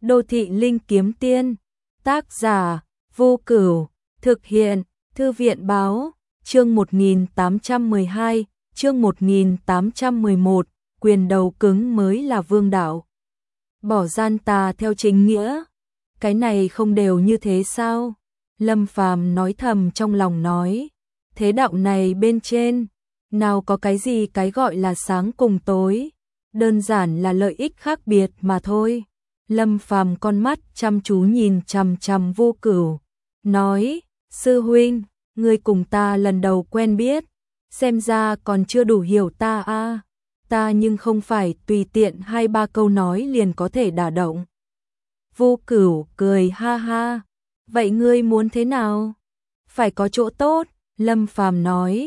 Đô thị linh kiếm tiên, tác giả Vô Cửu, thực hiện Thư viện báo, chương 1812, chương 1811, quyền đầu cứng mới là vương đạo. Bỏ gian tà theo chính nghĩa, cái này không đều như thế sao? Lâm Phàm nói thầm trong lòng nói, thế đạo này bên trên, nào có cái gì cái gọi là sáng cùng tối, đơn giản là lợi ích khác biệt mà thôi. Lâm Phàm con mắt chăm chú nhìn chằm chằm Vô Cửu, nói, sư huynh, ngươi cùng ta lần đầu quen biết, xem ra còn chưa đủ hiểu ta a. Ta nhưng không phải tùy tiện 2-3 câu nói liền có thể đả động. Vô Cửu cười ha ha, vậy ngươi muốn thế nào? Phải có chỗ tốt, Lâm Phàm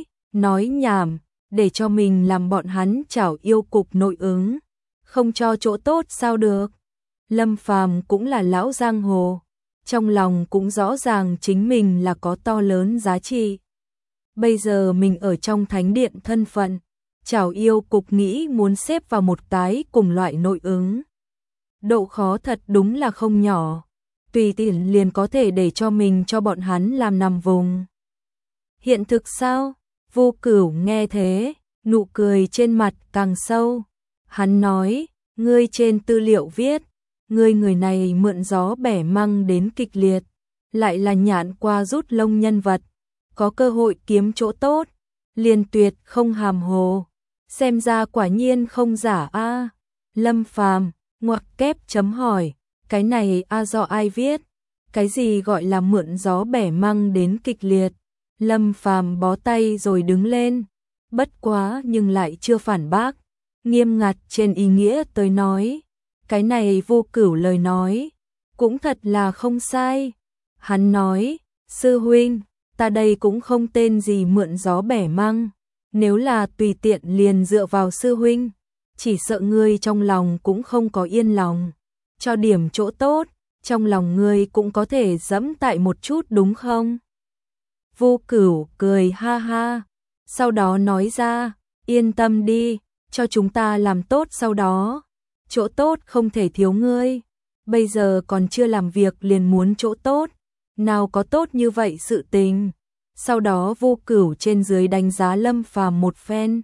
nói nhảm, để cho mình làm bọn hắn chảo yêu cục nội ứng, không cho chỗ tốt sao được. Lâm Phàm cũng là lão giang hồ, trong lòng cũng rõ ràng chính mình là có to lớn giá trị. Bây giờ mình ở trong thánh điện thân phận, chảo yêu cục nghĩ muốn xếp vào một cái cùng loại nội ứng. Độ khó thật đúng là không nhỏ, tùy tiện liền có thể để cho mình cho bọn hắn làm nằm vùng. Hiện thực sao? Vô Cửu nghe thế, nụ cười trên mặt càng sâu. Hắn nói, ngươi trên tư liệu viết, ngươi người này mượn gió bẻ măng đến kịch liệt, lại là nhạn qua rút lông nhân vật, có cơ hội kiếm chỗ tốt, liền tuyệt không hàm hồ. Xem ra quả nhiên không giả a. Lâm Phàm ngoặc kép chấm hỏi, cái này do ai viết? Cái gì gọi là mượn gió bẻ măng đến kịch liệt? Lâm Phàm bó tay rồi đứng lên, bất quá nhưng lại chưa phản bác, nghiêm ngặt trên ý nghĩa tới nói, cái này Vô Cửu lời nói, cũng thật là không sai. Hắn nói, sư huynh, ta đây cũng không tên gì mượn gió bẻ măng, nếu là tùy tiện liền dựa vào sư huynh, chỉ sợ ngươi trong lòng cũng không có yên lòng, cho điểm chỗ tốt, trong lòng ngươi cũng có thể dẫm tại một chút đúng không? Vô Cửu cười ha ha, sau đó nói ra, yên tâm đi, cho chúng ta làm tốt sau đó, chỗ tốt không thể thiếu ngươi, bây giờ còn chưa làm việc liền muốn chỗ tốt, nào có tốt như vậy sự tình. Sau đó Vô Cửu trên dưới đánh giá Lâm Phàm một phen,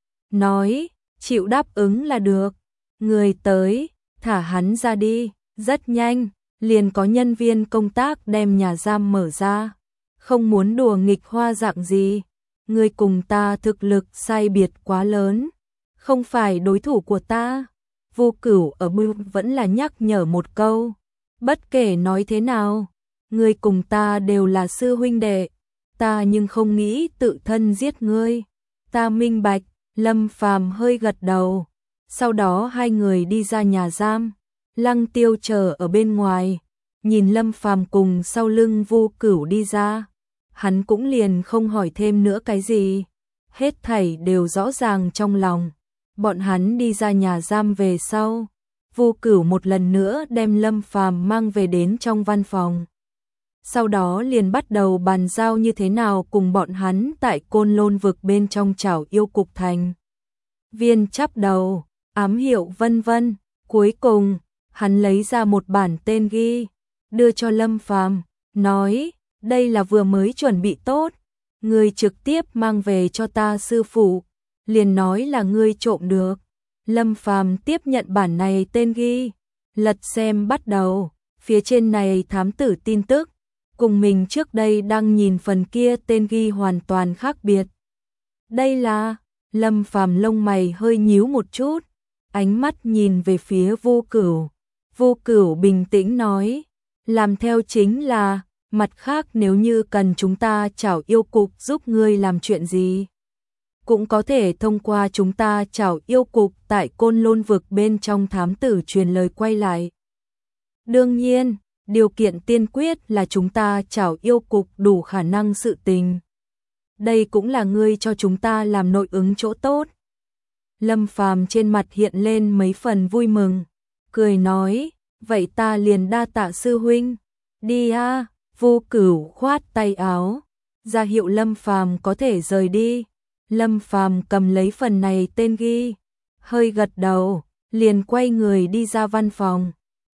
nói, chịu đáp ứng là được, người tới, thả hắn ra đi. Rất nhanh, liền có nhân viên công tác đem nhà giam mở ra, không muốn đùa nghịch hoa dạng gì, người cùng ta thực lực sai biệt quá lớn, không phải đối thủ của ta. Vô Cửu ở bưu vẫn là nhắc nhở một câu, bất kể nói thế nào, người cùng ta đều là sư huynh đệ, ta nhưng không nghĩ tự thân giết ngươi. Ta minh bạch. Lâm Phàm hơi gật đầu, sau đó hai người đi ra nhà giam, Lăng Tiêu chờ ở bên ngoài, nhìn Lâm Phàm cùng sau lưng Vô Cửu đi ra, hắn cũng liền không hỏi thêm nữa cái gì, hết thảy đều rõ ràng trong lòng. Bọn hắn đi ra nhà giam về sau, Vô Cửu một lần nữa đem Lâm Phàm mang về đến trong văn phòng. Sau đó liền bắt đầu bàn giao như thế nào cùng bọn hắn tại Côn Lôn vực bên trong chảo yêu cục thành viên chắp đầu, ám hiệu vân vân. Cuối cùng, hắn lấy ra một bản tên ghi, đưa cho Lâm Phàm, nói, đây là vừa mới chuẩn bị tốt, ngươi trực tiếp mang về cho ta sư phụ, liền nói là ngươi trộm được. Lâm Phàm tiếp nhận bản này tên ghi, lật xem bắt đầu, phía trên này thám tử tin tức, cùng mình trước đây đang nhìn phần kia tên ghi hoàn toàn khác biệt. Đây là, Lâm Phàm lông mày hơi nhíu một chút, ánh mắt nhìn về phía Vô Cửu. Vô Cửu bình tĩnh nói, làm theo chính là, mặt khác nếu như cần chúng ta chảo yêu cục giúp ngươi làm chuyện gì, cũng có thể thông qua chúng ta chảo yêu cục tại Côn Lôn vực bên trong thám tử truyền lời quay lại. Đương nhiên, điều kiện tiên quyết là chúng ta chảo yêu cục đủ khả năng sự tình. Đây cũng là ngươi cho chúng ta làm nội ứng chỗ tốt. Lâm Phàm trên mặt hiện lên mấy phần vui mừng, cười nói, vậy ta liền đa tạ sư huynh. Đi a. Vô Cửu khoát tay áo, ra hiệu Lâm Phàm có thể rời đi. Lâm Phàm cầm lấy phần này tên ghi, hơi gật đầu, liền quay người đi ra văn phòng.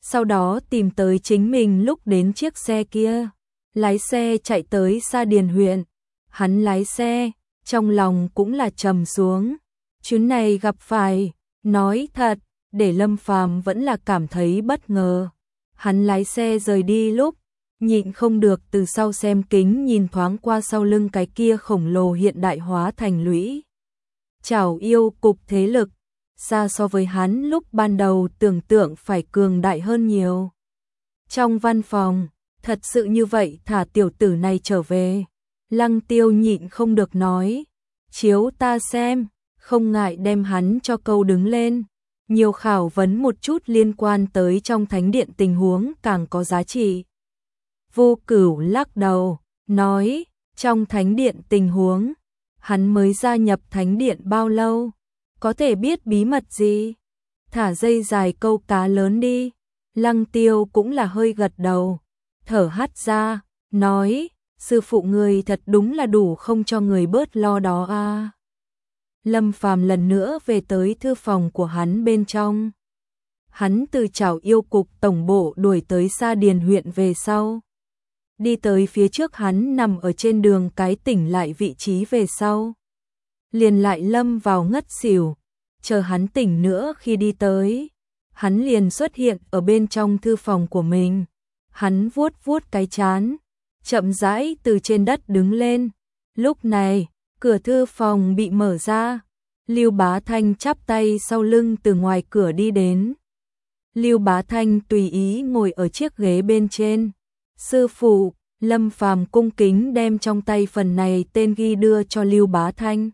sau đó tìm tới chính mình lúc đến chiếc xe kia. Lái xe chạy tới Sa Điền huyện. Hắn lái xe, trong lòng cũng là trầm xuống. Chuyến này gặp phải, nói thật, để Lâm Phàm vẫn là cảm thấy bất ngờ. Hắn lái xe rời đi lúc, nhịn không được từ sau xem kính nhìn thoáng qua sau lưng cái kia khổng lồ hiện đại hóa thành lũy. Chảo yêu cục thế lực, xa so với hắn lúc ban đầu tưởng tượng phải cường đại hơn nhiều. Trong văn phòng, thật sự như vậy thả tiểu tử này trở về. Lăng Tiêu nhịn không được nói, chiếu ta xem, không ngại đem hắn cho câu đứng lên. Nhiều khảo vấn một chút liên quan tới trong thánh điện tình huống càng có giá trị. Vô Cửu lắc đầu, nói, trong thánh điện tình huống, hắn mới gia nhập thánh điện bao lâu, có thể biết bí mật gì? Thả dây dài câu cá lớn đi. Lăng Tiêu cũng là hơi gật đầu, thở hắt ra, nói, sư phụ người thật đúng là đủ không cho người bớt lo đó a. Lâm Phàm lần nữa về tới thư phòng của hắn bên trong. Hắn từ Chảo yêu cục tổng bộ đuổi tới Sa Điền huyện về sau. Đi tới phía trước hắn nằm ở trên đường cái tỉnh lại vị trí về sau. Liền lại lâm vào ngất xỉu, chờ hắn tỉnh nữa khi đi tới. Hắn liền xuất hiện ở bên trong thư phòng của mình. Hắn vuốt vuốt cái trán, chậm rãi từ trên đất đứng lên. Lúc này, cửa thư phòng bị mở ra. Lưu Bá Thanh chắp tay sau lưng từ ngoài cửa đi đến. Lưu Bá Thanh tùy ý ngồi ở chiếc ghế bên trên. Sư phụ, Lâm Phàm cung kính đem trong tay phần này tên ghi đưa cho Lưu Bá Thanh.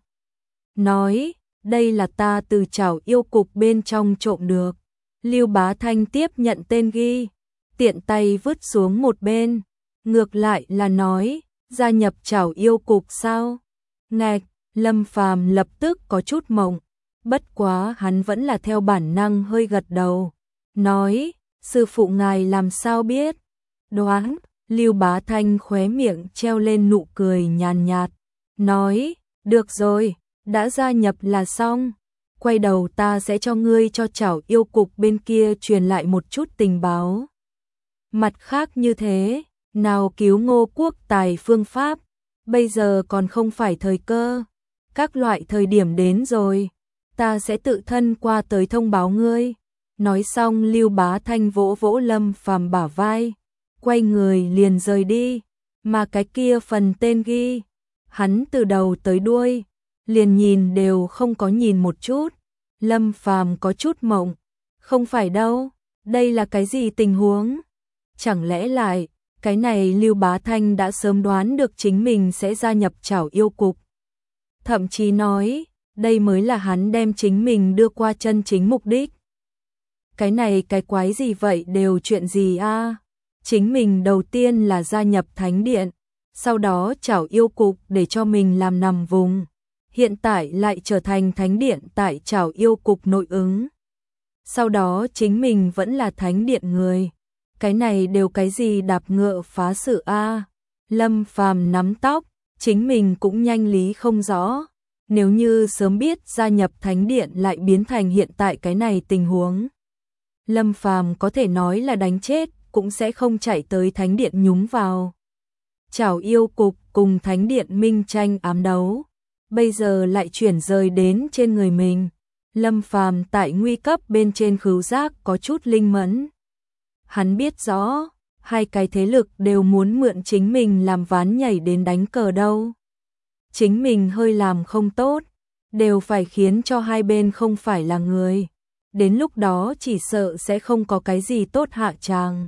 Nói, đây là ta từ Chảo yêu cục bên trong trộm được. Lưu Bá Thanh tiếp nhận tên ghi, tiện tay vứt xuống một bên. Ngược lại là nói, gia nhập Chảo yêu cục sao? Ngạch, Lâm Phàm lập tức có chút mộng. Bất quá hắn vẫn là theo bản năng hơi gật đầu. Nói, sư phụ ngài làm sao biết? Đoán, Lưu Bá Thanh khóe miệng treo lên nụ cười nhàn nhạt. Nói, được rồi, đã gia nhập là xong. Quay đầu ta sẽ cho ngươi cho Chảo yêu cục bên kia truyền lại một chút tình báo. Mặt khác như thế, nào cứu Ngô Quốc Tài phương pháp, bây giờ còn không phải thời cơ. Các loại thời điểm đến rồi, ta sẽ tự thân qua tới thông báo ngươi. Nói xong Lưu Bá Thanh vỗ vỗ Lâm Phàm bả vai, quay người liền rời đi. Mà cái kia phần tên ghi, hắn từ đầu tới đuôi, liền nhìn đều không có nhìn một chút. Lâm Phàm có chút mộng, không phải đâu, đây là cái gì tình huống? Chẳng lẽ lại, cái này Lưu Bá Thanh đã sớm đoán được chính mình sẽ gia nhập Chảo yêu cục. Thậm chí nói, đây mới là hắn đem chính mình đưa qua chân chính mục đích. Cái này cái quái gì vậy, đều chuyện gì a? Chính mình đầu tiên là gia nhập thánh điện, sau đó Chảo yêu cục để cho mình làm nằm vùng. Hiện tại lại trở thành thánh điện tại Chảo yêu cục nội ứng. Sau đó chính mình vẫn là thánh điện người. Cái này đều cái gì đạp ngựa phá sự a? Lâm Phàm nắm tóc, chính mình cũng nhanh lý không rõ. Nếu như sớm biết gia nhập thánh điện lại biến thành hiện tại cái này tình huống, Lâm Phàm có thể nói là đánh chết cũng sẽ không chạy tới thánh điện nhúng vào. Chảo yêu cục cùng thánh điện minh tranh ám đấu, bây giờ lại chuyển rời đến trên người mình. Lâm Phàm tại nguy cấp bên trên khứu giác có chút linh mẫn. Hắn biết rõ, hai cái thế lực đều muốn mượn chính mình làm ván nhảy đến đánh cờ đâu. Chính mình hơi làm không tốt, đều phải khiến cho hai bên không phải là người. Đến lúc đó chỉ sợ sẽ không có cái gì tốt hạ tràng.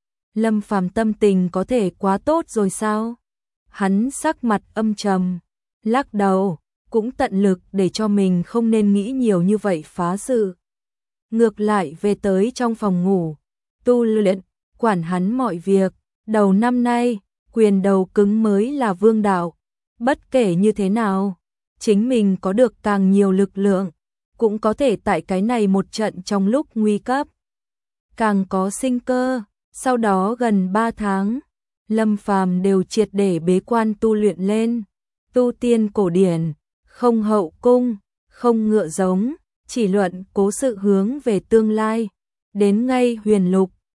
Lâm Phàm tâm tình có thể quá tốt rồi sao? Hắn sắc mặt âm trầm, lắc đầu, cũng tận lực để cho mình không nên nghĩ nhiều như vậy phá sự. Ngược lại về tới trong phòng ngủ, tu luyện, quản hắn mọi việc. Đầu năm nay, quyền đầu cứng mới là vương đạo. Bất kể như thế nào, chính mình có được càng nhiều lực lượng, cũng có thể tại cái này một trận trong lúc nguy cấp, càng có sinh cơ. Sau đó gần 3 tháng, Lâm Phàm đều triệt để bế quan tu luyện lên. Tu tiên cổ điển, không hậu cung, không ngựa giống, chỉ luận cố sự hướng về tương lai. Đến ngay huyền lục,